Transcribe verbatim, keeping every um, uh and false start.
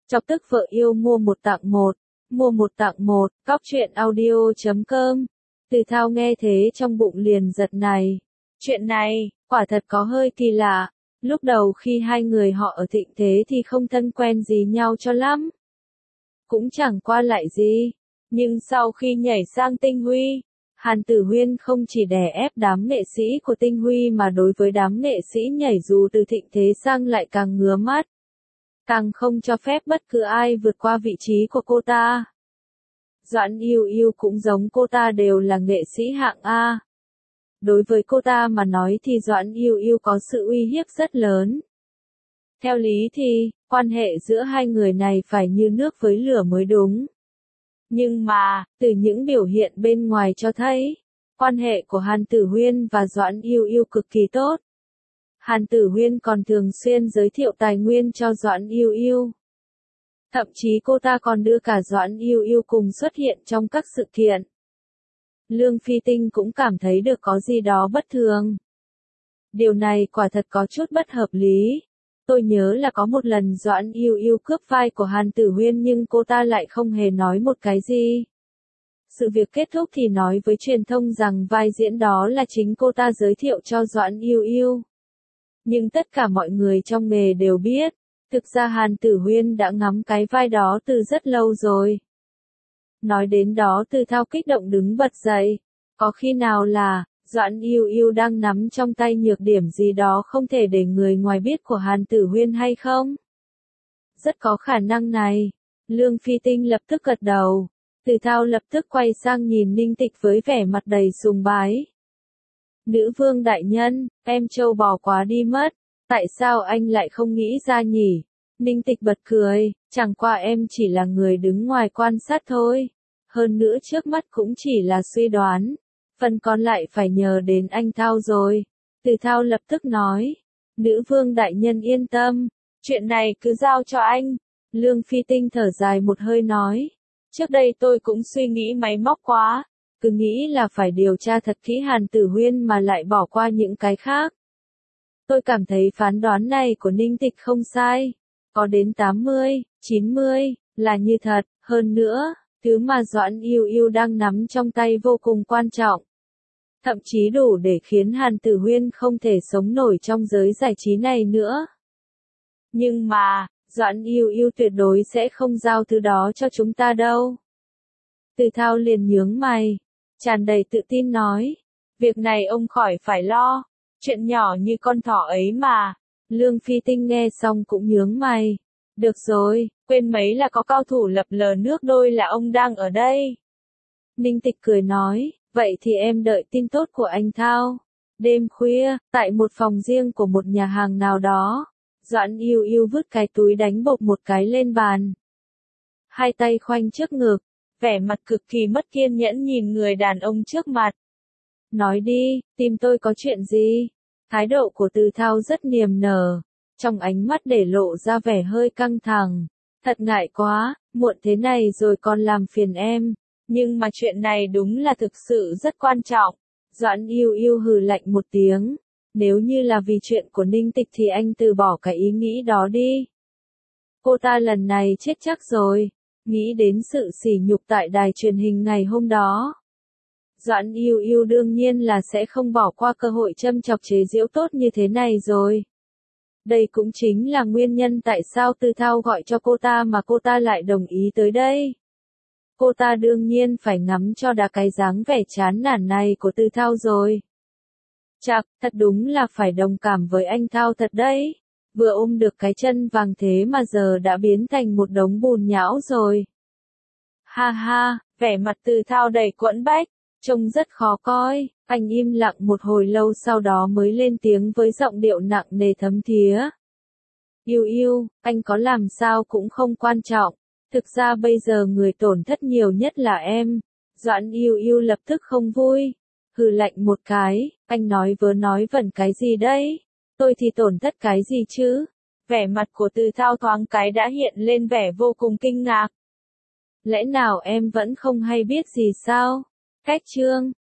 Chọc tức vợ yêu mua một tặng một, mua một tặng một, cóc truyện audio chấm com. Từ Thao nghe thế trong bụng liền giật này. Chuyện này, quả thật có hơi kỳ lạ. Lúc đầu khi hai người họ ở thịnh thế thì không thân quen gì nhau cho lắm. Cũng chẳng qua lại gì. Nhưng sau khi nhảy sang Tinh Huy, Hàn Tử Huyên không chỉ đè ép đám nghệ sĩ của Tinh Huy mà đối với đám nghệ sĩ nhảy dù từ thịnh thế sang lại càng ngứa mắt. Càng không cho phép bất cứ ai vượt qua vị trí của cô ta. Doãn Yêu Yêu cũng giống cô ta đều là nghệ sĩ hạng A. Đối với cô ta mà nói thì Doãn Yêu Yêu có sự uy hiếp rất lớn. Theo lý thì, quan hệ giữa hai người này phải như nước với lửa mới đúng. Nhưng mà, từ những biểu hiện bên ngoài cho thấy, quan hệ của Hàn Tử Huyên và Doãn Yêu Yêu cực kỳ tốt. Hàn Tử Huyên còn thường xuyên giới thiệu tài nguyên cho Doãn Yêu Yêu. Thậm chí cô ta còn đưa cả Doãn Yêu Yêu cùng xuất hiện trong các sự kiện. Lương Phi Tinh cũng cảm thấy được có gì đó bất thường. Điều này quả thật có chút bất hợp lý. Tôi nhớ là có một lần Doãn Yêu Yêu cướp vai của Hàn Tử Huyên nhưng cô ta lại không hề nói một cái gì. Sự việc kết thúc thì nói với truyền thông rằng vai diễn đó là chính cô ta giới thiệu cho Doãn Yêu Yêu. Nhưng tất cả mọi người trong nghề đều biết, thực ra Hàn Tử Huyên đã ngắm cái vai đó từ rất lâu rồi. Nói đến đó Từ Thao kích động đứng bật dậy. Có khi nào là, Doãn Yêu Yêu đang nắm trong tay nhược điểm gì đó không thể để người ngoài biết của Hàn Tử Huyên hay không? Rất có khả năng này. Lương Phi Tinh lập tức gật đầu. Từ Thao lập tức quay sang nhìn Ninh Tịch với vẻ mặt đầy sùng bái. Nữ vương đại nhân, em trâu bò quá đi mất. Tại sao anh lại không nghĩ ra nhỉ? Ninh Tịch bật cười, chẳng qua em chỉ là người đứng ngoài quan sát thôi. Hơn nữa trước mắt cũng chỉ là suy đoán. Phần còn lại phải nhờ đến anh Thao rồi. Từ Thao lập tức nói. Nữ vương đại nhân yên tâm. Chuyện này cứ giao cho anh. Lương Phi Tinh thở dài một hơi nói. Trước đây tôi cũng suy nghĩ máy móc quá. Cứ nghĩ là phải điều tra thật kỹ Hàn Tử Huyên mà lại bỏ qua những cái khác. Tôi cảm thấy phán đoán này của Ninh Tịch không sai. Có đến tám mươi, chín mươi, là như thật. Hơn nữa, thứ mà Doãn Yêu Yêu đang nắm trong tay vô cùng quan trọng. Thậm chí đủ để khiến Hàn Tử Huyên không thể sống nổi trong giới giải trí này nữa. Nhưng mà, Doãn Yêu Yêu tuyệt đối sẽ không giao thứ đó cho chúng ta đâu. Từ Thao liền nhướng mày, tràn đầy tự tin nói. Việc này ông khỏi phải lo. Chuyện nhỏ như con thỏ ấy mà. Lương Phi Tinh nghe xong cũng nhướng mày. Được rồi, quên mấy là có cao thủ lập lờ nước đôi là ông đang ở đây. Ninh Tịch cười nói, vậy thì em đợi tin tốt của anh Thao. Đêm khuya, tại một phòng riêng của một nhà hàng nào đó, Doãn Yêu Yêu vứt cái túi đánh bột một cái lên bàn. Hai tay khoanh trước ngực, vẻ mặt cực kỳ mất kiên nhẫn nhìn người đàn ông trước mặt. Nói đi, tìm tôi có chuyện gì? Thái độ của Từ Thao rất niềm nở, trong ánh mắt để lộ ra vẻ hơi căng thẳng. Thật ngại quá, muộn thế này rồi còn làm phiền em. Nhưng mà chuyện này đúng là thực sự rất quan trọng. Doãn Yêu Yêu hừ lạnh một tiếng. Nếu như là vì chuyện của Ninh Tịch thì anh từ bỏ cái ý nghĩ đó đi. Cô ta lần này chết chắc rồi. Nghĩ đến sự sỉ nhục tại đài truyền hình ngày hôm đó. Doãn Yêu Yêu đương nhiên là sẽ không bỏ qua cơ hội châm chọc chế giễu tốt như thế này rồi. Đây cũng chính là nguyên nhân tại sao Từ Thao gọi cho cô ta mà cô ta lại đồng ý tới đây. Cô ta đương nhiên phải ngắm cho đã cái dáng vẻ chán nản này của Từ Thao rồi. Chạc, thật đúng là phải đồng cảm với anh Thao thật đấy. Vừa ôm được cái chân vàng thế mà giờ đã biến thành một đống bùn nhão rồi. Ha ha, vẻ mặt Từ Thao đầy quẫn bách, trông rất khó coi. Anh im lặng một hồi lâu sau đó mới lên tiếng với giọng điệu nặng nề thấm thía. Yêu Yêu, anh có làm sao cũng không quan trọng. Thực ra bây giờ người tổn thất nhiều nhất là em. Doãn Yêu Yêu lập tức không vui. Hừ lạnh một cái, anh nói vớ nói vẩn cái gì đấy? Tôi thì tổn thất cái gì chứ? Vẻ mặt của Từ Thao thoáng cái đã hiện lên vẻ vô cùng kinh ngạc. Lẽ nào em vẫn không hay biết gì sao? Cách chương